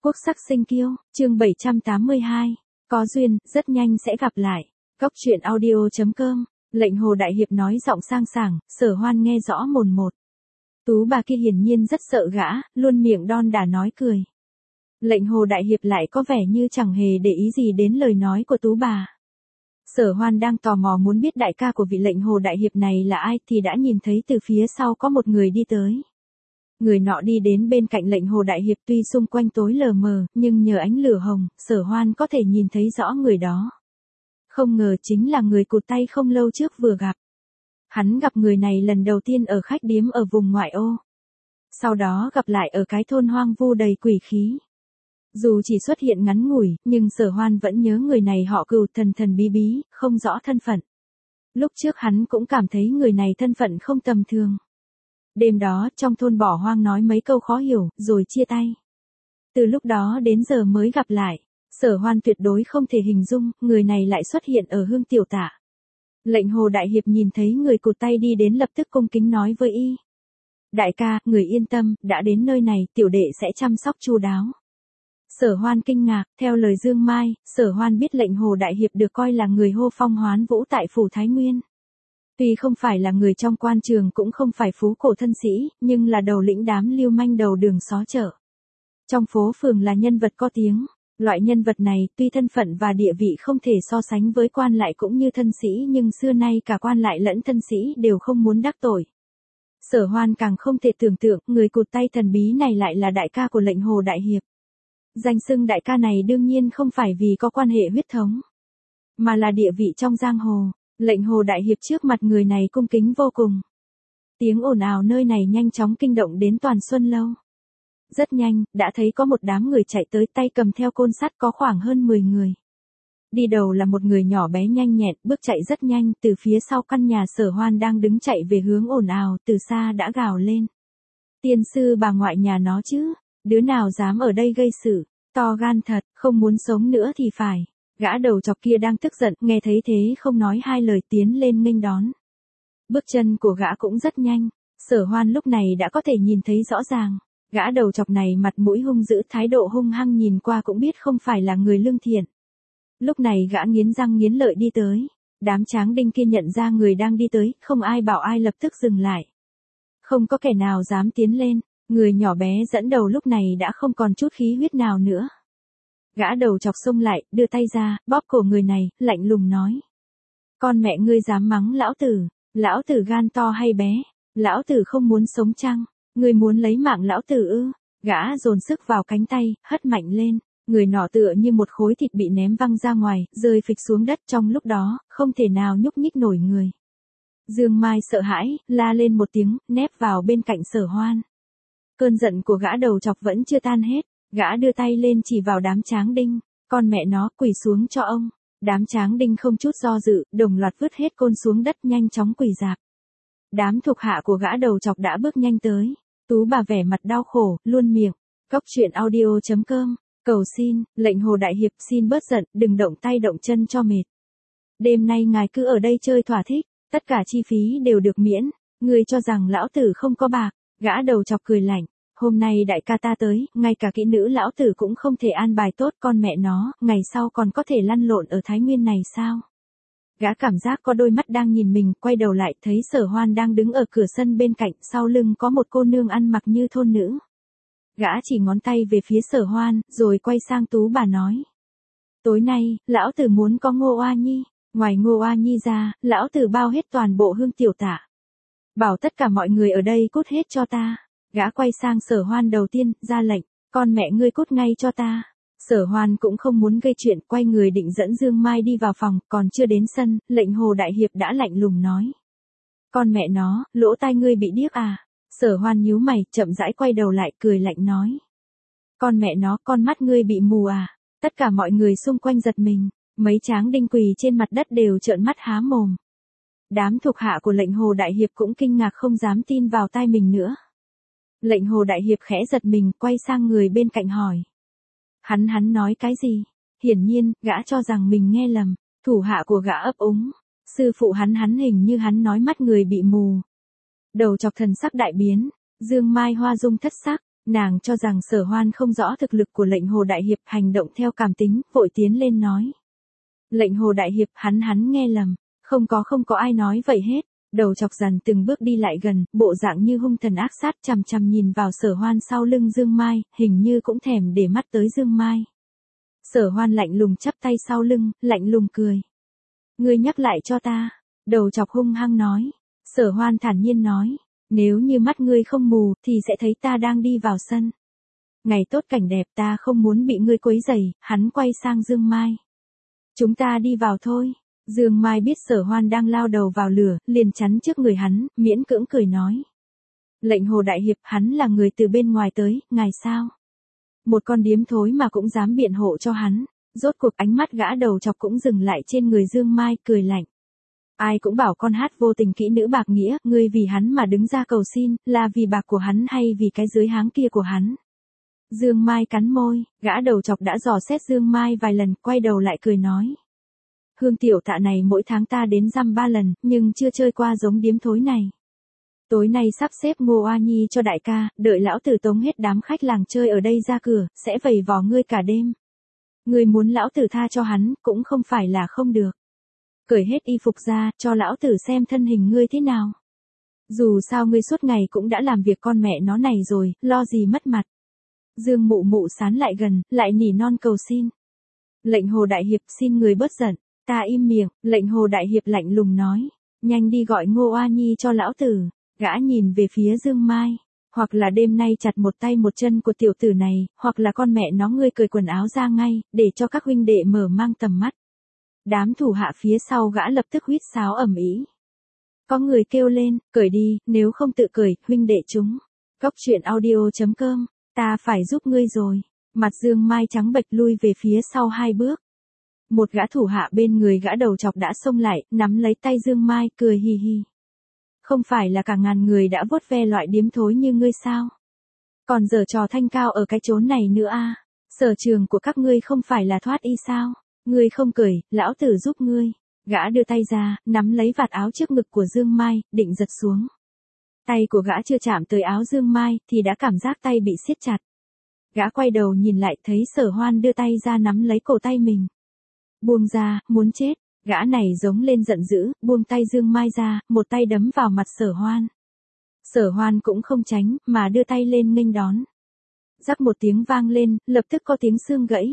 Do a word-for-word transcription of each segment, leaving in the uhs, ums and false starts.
Quốc sắc sinh kiêu, chương bảy trăm tám mươi hai. Có duyên, rất nhanh sẽ gặp lại. Cốc truyện audio chấm com, lệnh Hồ Đại Hiệp nói giọng sang sảng, Sở Hoan nghe rõ mồn một. Tú bà kia hiển nhiên rất sợ gã, luôn miệng đon đả nói cười. Lệnh Hồ Đại Hiệp lại có vẻ như chẳng hề để ý gì đến lời nói của Tú bà. Sở Hoan đang tò mò muốn biết đại ca của vị lệnh Hồ Đại Hiệp này là ai thì đã nhìn thấy từ phía sau có một người đi tới. Người nọ đi đến bên cạnh lệnh Hồ Đại Hiệp, tuy xung quanh tối lờ mờ, nhưng nhờ ánh lửa hồng, Sở Hoan có thể nhìn thấy rõ người đó. Không ngờ chính là người cụt tay không lâu trước vừa gặp. Hắn gặp người này lần đầu tiên ở khách điếm ở vùng ngoại ô. Sau đó gặp lại ở cái thôn hoang vu đầy quỷ khí. Dù chỉ xuất hiện ngắn ngủi, nhưng Sở Hoan vẫn nhớ người này họ Cừu, thần thần bí bí, không rõ thân phận. Lúc trước hắn cũng cảm thấy người này thân phận không tầm thường. Đêm đó, trong thôn bỏ hoang nói mấy câu khó hiểu, rồi chia tay. Từ lúc đó đến giờ mới gặp lại, Sở Hoan tuyệt đối không thể hình dung, người này lại xuất hiện ở Hương Tiểu Tạ. Lệnh Hồ Đại Hiệp nhìn thấy người cụt tay đi đến lập tức cung kính nói với y. Đại ca, người yên tâm, đã đến nơi này, tiểu đệ sẽ chăm sóc chu đáo. Sở Hoan kinh ngạc, theo lời Dương Mai, Sở Hoan biết lệnh Hồ Đại Hiệp được coi là người hô phong hoán vũ tại phủ Thái Nguyên. Tuy không phải là người trong quan trường cũng không phải phú cổ thân sĩ, nhưng là đầu lĩnh đám lưu manh đầu đường xó chợ. Trong phố phường là nhân vật có tiếng, loại nhân vật này tuy thân phận và địa vị không thể so sánh với quan lại cũng như thân sĩ, nhưng xưa nay cả quan lại lẫn thân sĩ đều không muốn đắc tội. Sở Hoan càng không thể tưởng tượng người cụt tay thần bí này lại là đại ca của lệnh Hồ Đại Hiệp. Danh xưng đại ca này đương nhiên không phải vì có quan hệ huyết thống, mà là địa vị trong giang hồ. Lệnh Hồ Đại Hiệp trước mặt người này cung kính vô cùng. Tiếng ồn ào nơi này nhanh chóng kinh động đến toàn Xuân Lâu. Rất nhanh, đã thấy có một đám người chạy tới, tay cầm theo côn sắt, có khoảng hơn mười người. Đi đầu là một người nhỏ bé nhanh nhẹn, bước chạy rất nhanh, từ phía sau căn nhà Sở Hoan đang đứng chạy về hướng ồn ào, từ xa đã gào lên. Tiên sư bà ngoại nhà nó chứ, đứa nào dám ở đây gây sự, to gan thật, không muốn sống nữa thì phải. Gã đầu chọc kia đang tức giận, nghe thấy thế không nói hai lời tiến lên nghênh đón. Bước chân của gã cũng rất nhanh, Sở Hoan lúc này đã có thể nhìn thấy rõ ràng. Gã đầu chọc này mặt mũi hung dữ, thái độ hung hăng, nhìn qua cũng biết không phải là người lương thiện. Lúc này gã nghiến răng nghiến lợi đi tới. Đám tráng đinh kia nhận ra người đang đi tới, không ai bảo ai lập tức dừng lại. Không có kẻ nào dám tiến lên, người nhỏ bé dẫn đầu lúc này đã không còn chút khí huyết nào nữa. Gã đầu chọc xông lại, đưa tay ra, bóp cổ người này, lạnh lùng nói. Con mẹ ngươi dám mắng lão tử, lão tử gan to hay bé, lão tử không muốn sống chăng, ngươi muốn lấy mạng lão tử ư? Gã dồn sức vào cánh tay, hất mạnh lên, người nọ tựa như một khối thịt bị ném văng ra ngoài, rơi phịch xuống đất, trong lúc đó, không thể nào nhúc nhích nổi người. Dương Mai sợ hãi, la lên một tiếng, nép vào bên cạnh Sở Hoan. Cơn giận của gã đầu chọc vẫn chưa tan hết. Gã đưa tay lên chỉ vào đám tráng đinh, con mẹ nó, quỳ xuống cho ông. Đám tráng đinh không chút do dự, đồng loạt vứt hết côn xuống đất, nhanh chóng quỳ rạp. Đám thuộc hạ của gã đầu chọc đã bước nhanh tới. Tú bà vẻ mặt đau khổ, luôn miệng. Cốc truyện audio chấm com, cầu xin, lệnh Hồ Đại Hiệp xin bớt giận, đừng động tay động chân cho mệt. Đêm nay ngài cứ ở đây chơi thỏa thích, tất cả chi phí đều được miễn. Ngươi cho rằng lão tử không có bạc? Gã đầu chọc cười lạnh. Hôm nay đại ca ta tới, ngay cả kỹ nữ lão tử cũng không thể an bài tốt, con mẹ nó, ngày sau còn có thể lăn lộn ở Thái Nguyên này sao? Gã cảm giác có đôi mắt đang nhìn mình, quay đầu lại thấy Sở Hoan đang đứng ở cửa sân bên cạnh, sau lưng có một cô nương ăn mặc như thôn nữ. Gã chỉ ngón tay về phía Sở Hoan, rồi quay sang Tú bà nói. Tối nay, lão tử muốn có Ngô Oa Nhi, ngoài Ngô Oa Nhi ra, lão tử bao hết toàn bộ Hương Tiểu Tạ. Bảo tất cả mọi người ở đây cút hết cho ta. Gã quay sang Sở Hoan đầu tiên, ra lệnh, con mẹ ngươi cút ngay cho ta. Sở Hoan cũng không muốn gây chuyện, quay người định dẫn Dương Mai đi vào phòng, còn chưa đến sân, lệnh Hồ Đại Hiệp đã lạnh lùng nói. Con mẹ nó, lỗ tai ngươi bị điếc à? Sở Hoan nhíu mày, chậm rãi quay đầu lại, cười lạnh nói. Con mẹ nó, con mắt ngươi bị mù à? Tất cả mọi người xung quanh giật mình, mấy tráng đinh quỳ trên mặt đất đều trợn mắt há mồm. Đám thuộc hạ của lệnh Hồ Đại Hiệp cũng kinh ngạc không dám tin vào tai mình nữa. Lệnh Hồ Đại Hiệp khẽ giật mình, quay sang người bên cạnh hỏi. Hắn hắn nói cái gì? Hiển nhiên, gã cho rằng mình nghe lầm. Thủ hạ của gã ấp úng. Sư phụ hắn hắn hình như hắn nói mắt người bị mù. Đầu chọc thần sắc đại biến. Dương Mai hoa dung thất sắc. Nàng cho rằng Sở Hoan không rõ thực lực của lệnh Hồ Đại Hiệp, hành động theo cảm tính, vội tiến lên nói. Lệnh Hồ Đại Hiệp, hắn hắn nghe lầm, không có không có ai nói vậy hết. Đầu chọc dằn từng bước đi lại gần, bộ dạng như hung thần ác sát, chằm chằm nhìn vào Sở Hoan sau lưng Dương Mai, hình như cũng thèm để mắt tới Dương Mai. Sở Hoan lạnh lùng chắp tay sau lưng, lạnh lùng cười. Ngươi nhắc lại cho ta. Đầu chọc hung hăng nói. Sở Hoan thản nhiên nói. Nếu như mắt ngươi không mù, thì sẽ thấy ta đang đi vào sân. Ngày tốt cảnh đẹp, ta không muốn bị ngươi quấy rầy. Hắn quay sang Dương Mai. Chúng ta đi vào thôi. Dương Mai biết Sở Hoan đang lao đầu vào lửa, liền chắn trước người hắn, miễn cưỡng cười nói. Lệnh Hồ Đại Hiệp, hắn là người từ bên ngoài tới, ngài sao? Một con điếm thối mà cũng dám biện hộ cho hắn. Rốt cuộc ánh mắt gã đầu chọc cũng dừng lại trên người Dương Mai, cười lạnh. Ai cũng bảo con hát vô tình kỹ nữ bạc nghĩa, ngươi vì hắn mà đứng ra cầu xin, là vì bạc của hắn hay vì cái dưới háng kia của hắn? Dương Mai cắn môi, gã đầu chọc đã dò xét Dương Mai vài lần, quay đầu lại cười nói. Hương tiểu tạ này mỗi tháng ta đến dăm ba lần, nhưng chưa chơi qua giống điếm thối này. Tối nay sắp xếp Ngô Oa Nhi cho đại ca, đợi lão tử tống hết đám khách làng chơi ở đây ra cửa, sẽ vầy vò ngươi cả đêm. Ngươi muốn lão tử tha cho hắn, cũng không phải là không được. Cởi hết y phục ra, cho lão tử xem thân hình ngươi thế nào. Dù sao ngươi suốt ngày cũng đã làm việc con mẹ nó này rồi, lo gì mất mặt. Dương Mụ Mụ sán lại gần, lại nỉ non cầu xin. Lệnh Hồ Đại Hiệp, xin người bớt giận. Ta im miệng, lệnh Hồ Đại Hiệp lạnh lùng nói. Nhanh đi gọi Ngô Oa Nhi cho lão tử. Gã nhìn về phía Dương Mai. Hoặc là đêm nay chặt một tay một chân của tiểu tử này, hoặc là con mẹ nó ngươi cởi quần áo ra ngay, để cho các huynh đệ mở mang tầm mắt. Đám thủ hạ phía sau gã lập tức huýt sáo ầm ĩ. Có người kêu lên, cởi đi, nếu không tự cởi, huynh đệ chúng. Cóc truyện audio chấm com, ta phải giúp ngươi rồi. Mặt Dương Mai trắng bệch lui về phía sau hai bước. Một gã thủ hạ bên người gã đầu chọc đã xông lại, nắm lấy tay Dương Mai, cười hì hì. Không phải là cả ngàn người đã vuốt ve loại điếm thối như ngươi sao? Còn giở trò thanh cao ở cái chốn này nữa à? Sở trường của các ngươi không phải là thoát y sao? Ngươi không cởi, lão tử giúp ngươi. Gã đưa tay ra, nắm lấy vạt áo trước ngực của Dương Mai, định giật xuống. Tay của gã chưa chạm tới áo Dương Mai, thì đã cảm giác tay bị siết chặt. Gã quay đầu nhìn lại thấy Sở Hoan đưa tay ra nắm lấy cổ tay mình. Buông ra, muốn chết. Gã này giống lên giận dữ, buông tay Dương Mai ra, một tay đấm vào mặt Sở Hoan. Sở Hoan cũng không tránh, mà đưa tay lên nghênh đón. Rắc một tiếng vang lên, lập tức có tiếng xương gãy.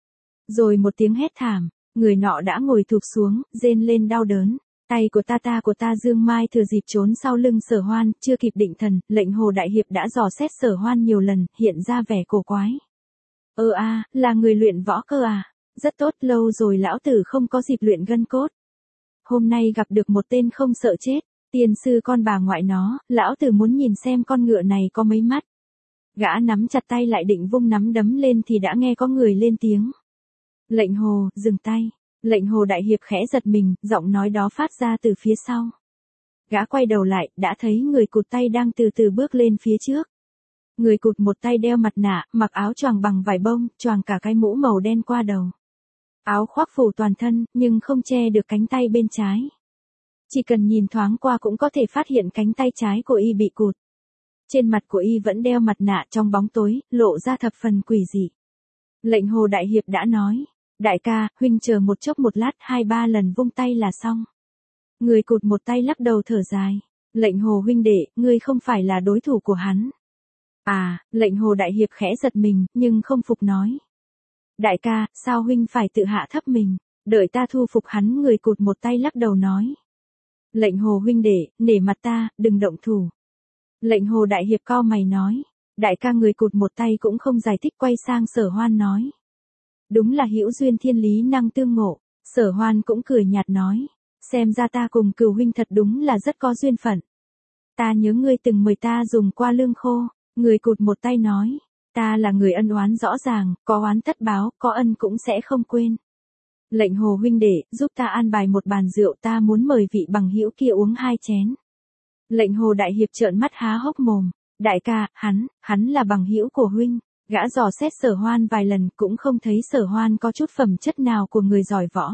Rồi một tiếng hét thảm, người nọ đã ngồi thụp xuống, rên lên đau đớn. Tay của ta ta của ta Dương Mai thừa dịp trốn sau lưng Sở Hoan, chưa kịp định thần, lệnh Hồ Đại Hiệp đã dò xét Sở Hoan nhiều lần, hiện ra vẻ cổ quái. Ơ a, à, là người luyện võ cơ à? Rất tốt, lâu rồi lão tử không có dịp luyện gân cốt. Hôm nay gặp được một tên không sợ chết, tiên sư con bà ngoại nó, lão tử muốn nhìn xem con ngựa này có mấy mắt. Gã nắm chặt tay lại định vung nắm đấm lên thì đã nghe có người lên tiếng. Lệnh Hồ, dừng tay. Lệnh Hồ Đại Hiệp khẽ giật mình, giọng nói đó phát ra từ phía sau. Gã quay đầu lại, đã thấy người cụt tay đang từ từ bước lên phía trước. Người cụt một tay đeo mặt nạ, mặc áo choàng bằng vải bông, choàng cả cái mũ màu đen qua đầu. Áo khoác phủ toàn thân, nhưng không che được cánh tay bên trái. Chỉ cần nhìn thoáng qua cũng có thể phát hiện cánh tay trái của y bị cụt. Trên mặt của y vẫn đeo mặt nạ trong bóng tối, lộ ra thập phần quỷ dị. Lệnh Hồ Đại Hiệp đã nói, đại ca, huynh chờ một chốc một lát, hai ba lần vung tay là xong. Người cụt một tay lắc đầu thở dài. Lệnh Hồ huynh đệ, ngươi không phải là đối thủ của hắn. À, lệnh Hồ Đại Hiệp khẽ giật mình, nhưng không phục nói. Đại ca, sao huynh phải tự hạ thấp mình, đợi ta thu phục hắn. Người cụt một tay lắc đầu nói. Lệnh Hồ huynh đệ, nể mặt ta, đừng động thủ. Lệnh Hồ Đại Hiệp cau mày nói. Đại ca. Người cụt một tay cũng không giải thích, quay sang Sở Hoan nói. Đúng là hữu duyên thiên lý năng tương ngộ. Sở Hoan cũng cười nhạt nói. Xem ra ta cùng cừu huynh thật đúng là rất có duyên phận. Ta nhớ ngươi từng mời ta dùng qua lương khô. Người cụt một tay nói. Ta là người ân oán rõ ràng, có oán tất báo, có ân cũng sẽ không quên. Lệnh Hồ huynh đệ, giúp ta an bài một bàn rượu, ta muốn mời vị bằng hữu kia uống hai chén. Lệnh Hồ Đại Hiệp trợn mắt há hốc mồm. Đại ca, hắn, hắn là bằng hữu của huynh. Gã dò xét Sở Hoan vài lần cũng không thấy Sở Hoan có chút phẩm chất nào của người giỏi võ.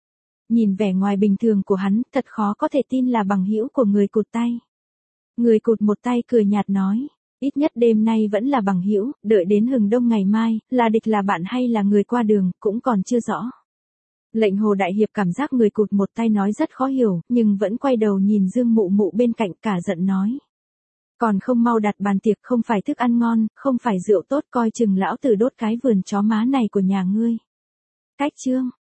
Nhìn vẻ ngoài bình thường của hắn, thật khó có thể tin là bằng hữu của người cụt tay. Người cụt một tay cười nhạt nói. Ít nhất đêm nay vẫn là bằng hữu, đợi đến hừng đông ngày mai, là địch là bạn hay là người qua đường, cũng còn chưa rõ. Lệnh Hồ Đại Hiệp cảm giác người cụt một tay nói rất khó hiểu, nhưng vẫn quay đầu nhìn Dương Mụ Mụ bên cạnh cả giận nói. Còn không mau đặt bàn tiệc, không phải thức ăn ngon, không phải rượu tốt, coi chừng lão tử đốt cái vườn chó má này của nhà ngươi. Cách chương